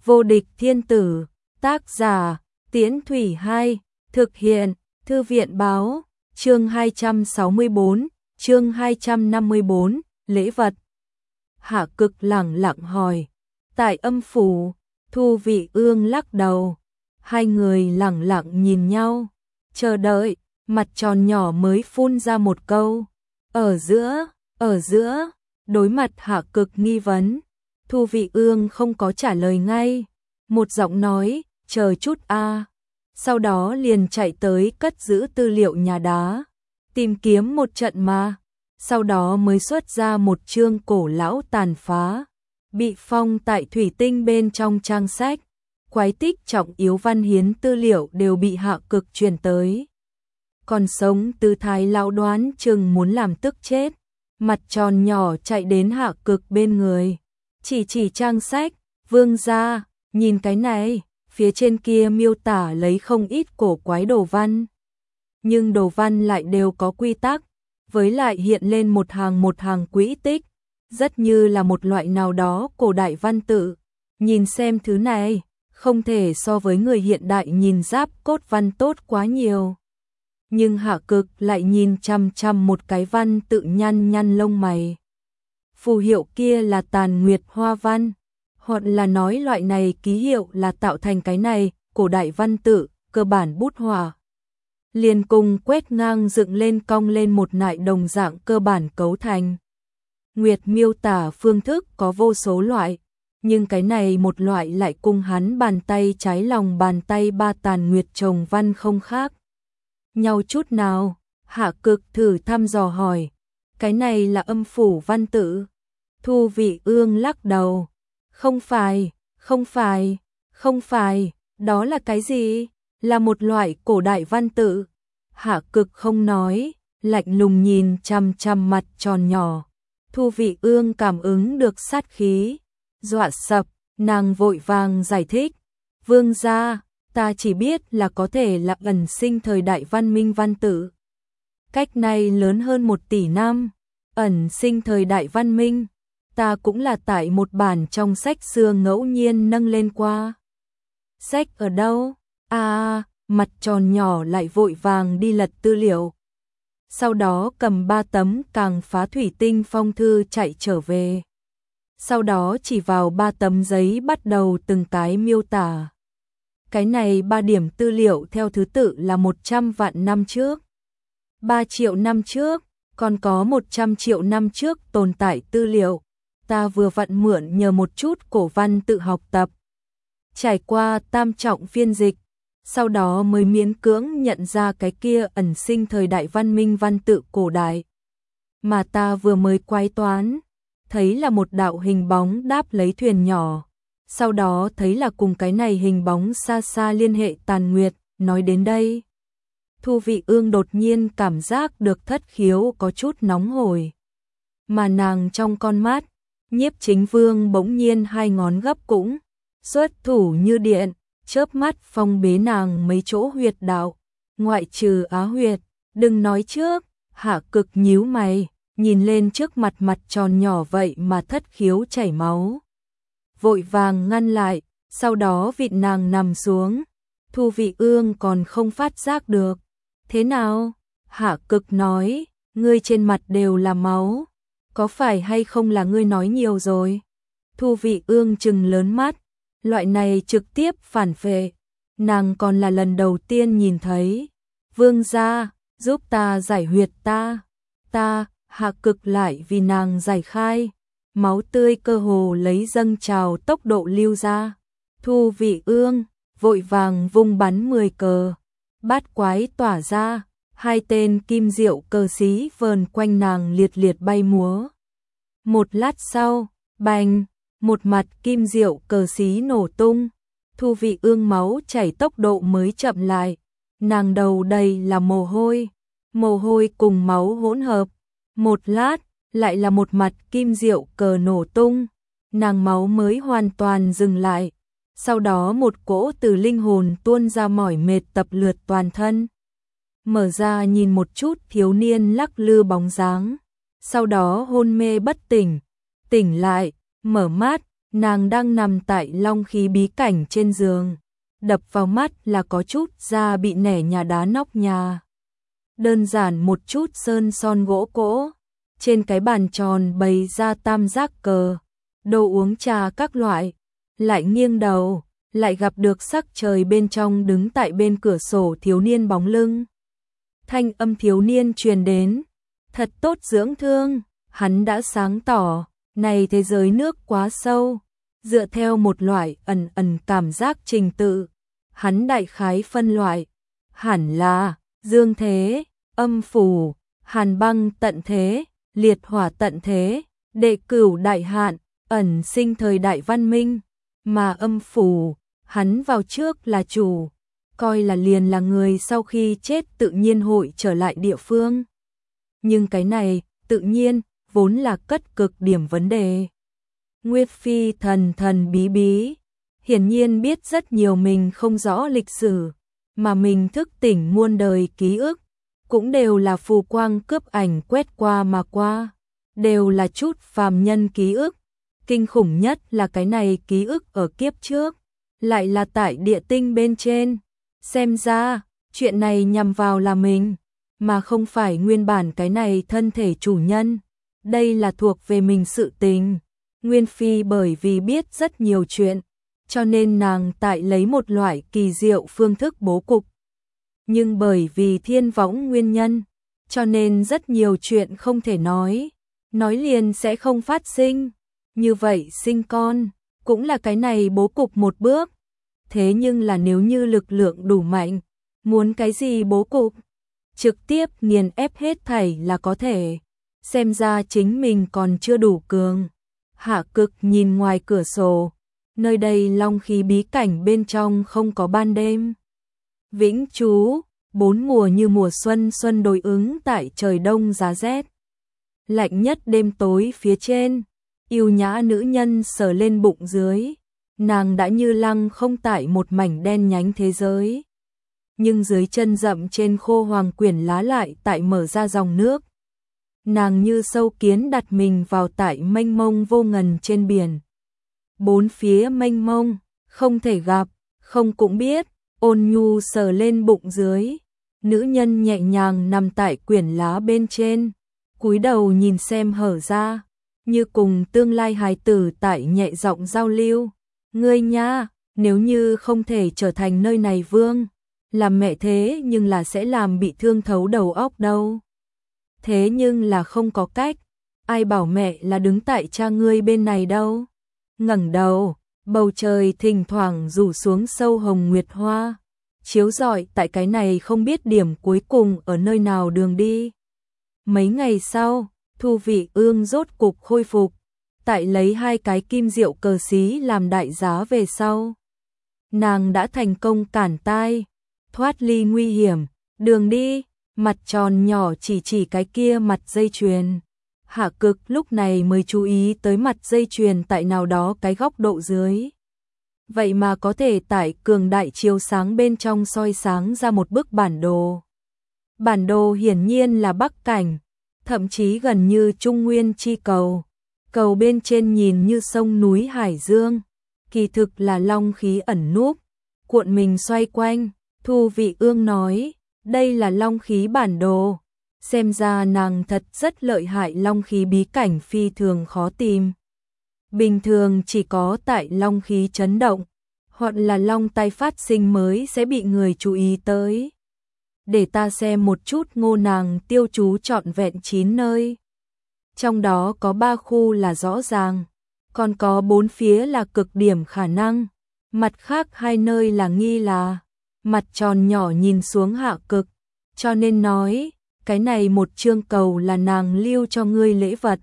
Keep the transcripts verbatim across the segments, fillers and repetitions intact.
Vô địch thiên tử, tác giả, Tiễn Thủy Hai, thực hiện, Thư viện báo, chương hai trăm sáu mươi bốn, chương hai trăm năm mươi bốn, lễ vật. Hạ Cực lẳng lặng hỏi, tại âm phủ, Thu Vị Ương lắc đầu, hai người lẳng lặng nhìn nhau, chờ đợi, mặt tròn nhỏ mới phun ra một câu, ở giữa, ở giữa, đối mặt Hạ Cực nghi vấn, Thu Vị Ương không có trả lời ngay, một giọng nói, chờ chút a. Sau đó liền chạy tới cất giữ tư liệu nhà đá, tìm kiếm một trận mà, sau đó mới xuất ra một chương cổ lão tàn phá, bị phong tại thủy tinh bên trong trang sách, quái tích trọng yếu văn hiến tư liệu đều bị Hạ Cực truyền tới. Còn sống tư thái lão đoán chừng muốn làm tức chết, mặt tròn nhỏ chạy đến Hạ Cực bên người, chỉ chỉ trang sách, vương gia, nhìn cái này, phía trên kia miêu tả lấy không ít cổ quái đồ văn. Nhưng đồ văn lại đều có quy tắc, với lại hiện lên một hàng một hàng quỹ tích, rất như là một loại nào đó cổ đại văn tự. Nhìn xem thứ này, không thể so với người hiện đại nhìn giáp cốt văn tốt quá nhiều. Nhưng Hạ Cực lại nhìn chăm chăm một cái văn tự nhăn nhăn lông mày. Phù hiệu kia là tàn nguyệt hoa văn, hoặc là nói loại này ký hiệu là tạo thành cái này, cổ đại văn tự, cơ bản bút họa. Liền cùng quét ngang dựng lên cong lên một nại đồng dạng cơ bản cấu thành. Nguyệt miêu tả phương thức có vô số loại, nhưng cái này một loại lại cùng hắn bàn tay trái lòng bàn tay ba tàn nguyệt trồng văn không khác nhau chút nào. Hạ Cực thử thăm dò hỏi, cái này là âm phủ văn tự? Thu Vị Ương lắc đầu, không phải, không phải, không phải, đó là cái gì? Là một loại cổ đại văn tự. Hạ Cực không nói, lạnh lùng nhìn chằm chằm mặt tròn nhỏ. Thu Vị Ương cảm ứng được sát khí, dọa sập, nàng vội vàng giải thích, vương gia, ta chỉ biết là có thể là ẩn sinh thời đại văn minh văn tự. Cách này lớn hơn một tỷ năm, ẩn sinh thời đại văn minh, ta cũng là tại một bản trong sách xưa ngẫu nhiên nâng lên qua. Sách ở đâu? À, mặt tròn nhỏ lại vội vàng đi lật tư liệu. Sau đó cầm ba tấm càng phá thủy tinh phong thư chạy trở về. Sau đó chỉ vào ba tấm giấy bắt đầu từng cái miêu tả. Cái này ba điểm tư liệu theo thứ tự là một trăm vạn năm trước, ba triệu năm trước, còn có một trăm triệu năm trước tồn tại tư liệu. Ta vừa vặn mượn nhờ một chút cổ văn tự học tập. Trải qua tam trọng phiên dịch, sau đó mới miễn cưỡng nhận ra cái kia ẩn sinh thời đại văn minh văn tự cổ đại. Mà ta vừa mới quái toán, thấy là một đạo hình bóng đáp lấy thuyền nhỏ, sau đó thấy là cùng cái này hình bóng xa xa liên hệ tàn nguyệt, nói đến đây. Thu Vị Ương đột nhiên cảm giác được thất khiếu có chút nóng hổi. Mà nàng trong con mắt, Nhiếp Chính Vương bỗng nhiên hai ngón gấp cũng, xuất thủ như điện, chớp mắt phong bế nàng mấy chỗ huyệt đạo, ngoại trừ á huyệt, đừng nói trước. Hạ Cực nhíu mày, nhìn lên trước mặt mặt tròn nhỏ vậy mà thất khiếu chảy máu. Vội vàng ngăn lại, sau đó vịn nàng nằm xuống. Thu Vị Ương còn không phát giác được. Thế nào? Hạ Cực nói, ngươi trên mặt đều là máu. Có phải hay không là ngươi nói nhiều rồi? Thu Vị Ương trừng lớn mắt, loại này trực tiếp phản phệ, nàng còn là lần đầu tiên nhìn thấy. Vương gia, giúp ta giải huyệt ta. Ta, Hạ Cực lại vì nàng giải khai, máu tươi cơ hồ lấy dâng trào tốc độ lưu ra. Thu Vị Ương vội vàng vung bắn mười cờ, bát quái tỏa ra, hai tên kim diệu cờ xí vờn quanh nàng liệt liệt bay múa. Một lát sau, bành, một mặt kim diệu cờ xí nổ tung, Thu Vị Ương máu chảy tốc độ mới chậm lại, nàng đầu đầy là mồ hôi, mồ hôi cùng máu hỗn hợp. Một lát, lại là một mặt kim diệu cờ nổ tung, nàng máu mới hoàn toàn dừng lại. Sau đó một cỗ từ linh hồn tuôn ra mỏi mệt tập lượt toàn thân. Mở ra nhìn một chút thiếu niên lắc lư bóng dáng, sau đó hôn mê bất tỉnh, tỉnh lại, mở mắt, Nàng đang nằm tại long khí bí cảnh trên giường, đập vào mắt là có chút da bị nẻ nhà đá nóc nhà. Đơn giản một chút sơn son gỗ cỗ, trên cái bàn tròn bày ra tam giác cờ, đồ uống trà các loại, lại nghiêng đầu, lại gặp được sắc trời bên trong đứng tại bên cửa sổ thiếu niên bóng lưng. Thanh âm thiếu niên truyền đến, thật tốt dưỡng thương, hắn đã sáng tỏ, này thế giới nước quá sâu, dựa theo một loại ẩn ẩn cảm giác trình tự, hắn đại khái phân loại, hẳn là dương thế, âm phủ, hàn băng tận thế, liệt hỏa tận thế, đệ cửu đại hạn, ẩn sinh thời đại văn minh, mà âm phủ, hắn vào trước là chủ, coi là liền là người sau khi chết tự nhiên hội trở lại địa phương. Nhưng cái này, tự nhiên, vốn là cất cực điểm vấn đề. Nguyệt Phi thần thần bí bí, hiển nhiên biết rất nhiều mình không rõ lịch sử, mà mình thức tỉnh muôn đời ký ức, cũng đều là phù quang cướp ảnh quét qua mà qua, đều là chút phàm nhân ký ức. Kinh khủng nhất là cái này ký ức ở kiếp trước, lại là tại địa tinh bên trên. Xem ra, chuyện này nhằm vào là mình, mà không phải nguyên bản cái này thân thể chủ nhân. Đây là thuộc về mình sự tình. Nguyên Phi bởi vì biết rất nhiều chuyện, cho nên nàng tại lấy một loại kỳ diệu phương thức bố cục. Nhưng bởi vì thiên võng nguyên nhân, cho nên rất nhiều chuyện không thể nói, nói liền sẽ không phát sinh. Như vậy sinh con, cũng là cái này bố cục một bước. Thế nhưng là nếu như lực lượng đủ mạnh, muốn cái gì bố cục, trực tiếp nghiền ép hết thảy là có thể. Xem ra chính mình còn chưa đủ cường. Hạ Cực nhìn ngoài cửa sổ, nơi đây long khí bí cảnh bên trong không có ban đêm. Vĩnh chú, bốn mùa như mùa xuân xuân đối ứng tại trời đông giá rét. Lạnh nhất đêm tối phía trên, yêu nhã nữ nhân sờ lên bụng dưới, nàng đã như lăng không tại một mảnh đen nhánh thế giới. Nhưng dưới chân rậm trên khô hoàng quyển lá lại tại mở ra dòng nước. Nàng như sâu kiến đặt mình vào tại mênh mông vô ngần trên biển. Bốn phía mênh mông, không thể gặp, không cũng biết, ôn nhu sờ lên bụng dưới. Nữ nhân nhẹ nhàng nằm tại quyển lá bên trên, cúi đầu nhìn xem hở ra, như cùng tương lai hài tử tại nhẹ giọng giao lưu. Ngươi nha, nếu như không thể trở thành nơi này vương, làm mẹ thế nhưng là sẽ làm bị thương thấu đầu óc đâu. Thế nhưng là không có cách, ai bảo mẹ là đứng tại cha ngươi bên này đâu. Ngẩng đầu, bầu trời thỉnh thoảng rủ xuống sâu hồng nguyệt hoa, chiếu rọi tại cái này không biết điểm cuối cùng ở nơi nào đường đi. Mấy ngày sau, Thu Vị Ương rốt cục khôi phục, tại lấy hai cái kim diệu cờ xí làm đại giá về sau. Nàng đã thành công cản tai, thoát ly nguy hiểm, đường đi, mặt tròn nhỏ chỉ chỉ cái kia mặt dây chuyền. Hạ Cực lúc này mới chú ý tới mặt dây chuyền tại nào đó cái góc độ dưới. Vậy mà có thể tại cường đại chiếu sáng bên trong soi sáng ra một bức bản đồ. Bản đồ hiển nhiên là Bắc Cảnh, thậm chí gần như Trung Nguyên chi cầu. Cầu bên trên nhìn như sông núi hải dương, kỳ thực là long khí ẩn núp, cuộn mình xoay quanh. Thu Vị Ương nói, đây là long khí bản đồ. Xem ra nàng thật rất lợi hại, long khí bí cảnh phi thường khó tìm. Bình thường chỉ có tại long khí chấn động, hoặc là long tai phát sinh mới sẽ bị người chú ý tới. Để ta xem một chút, Ngô nàng tiêu chú trọn vẹn chín nơi. Trong đó có ba khu là rõ ràng, còn có bốn phía là cực điểm khả năng, mặt khác hai nơi là nghi là. Mặt tròn nhỏ nhìn xuống Hạ Cực, cho nên nói, cái này một chương cầu là nàng lưu cho ngươi lễ vật.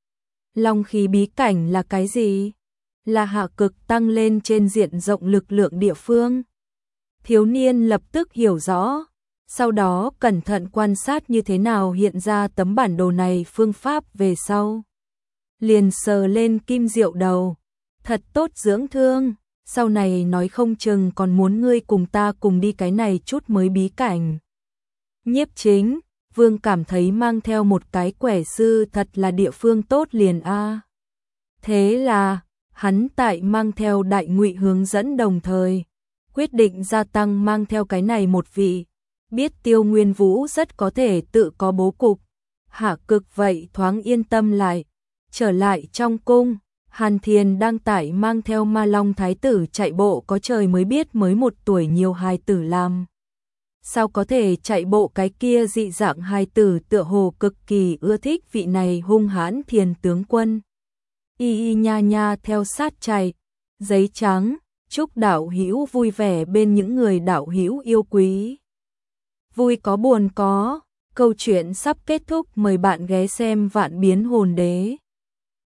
Long khí bí cảnh là cái gì? Là Hạ Cực tăng lên trên diện rộng lực lượng địa phương. Thiếu niên lập tức hiểu rõ, sau đó cẩn thận quan sát như thế nào hiện ra tấm bản đồ này phương pháp về sau. Liền sờ lên kim diệu đầu, thật tốt dưỡng thương, sau này nói không chừng còn muốn ngươi cùng ta cùng đi cái này chút mới bí cảnh. Nhiếp Chính, Vương cảm thấy mang theo một cái quẻ sư thật là địa phương tốt liền a. Thế là, hắn tại mang theo Đại Ngụy hướng dẫn đồng thời, quyết định gia tăng mang theo cái này một vị, biết Tiêu Nguyên Vũ rất có thể tự có bố cục. Hạ Cực vậy thoáng yên tâm lại, trở lại trong cung, Hàn Thiền đang tải mang theo Ma Long Thái tử chạy bộ, có trời mới biết mới một tuổi nhiều hài tử làm. Sao có thể chạy bộ, cái kia dị dạng hài tử tựa hồ cực kỳ ưa thích vị này hung hãn Thiền tướng quân. Y y nha nha theo sát chạy, giấy trắng, chúc đạo hữu vui vẻ bên những người đạo hữu yêu quý. Vui có buồn có, câu chuyện sắp kết thúc, mời bạn ghé xem Vạn Biến Hồn Đế.